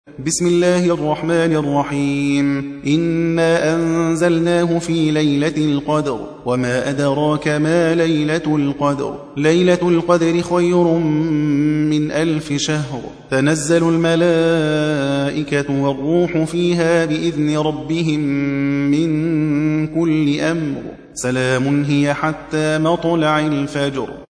بسم الله الرحمن الرحيم إنا أنزلناه في ليلة القدر وما أدراك ما ليلة القدر ليلة القدر خير من 1000 شهر تنزل الملائكة والروح فيها بإذن ربهم من كل أمر سلام هي حتى مطلع الفجر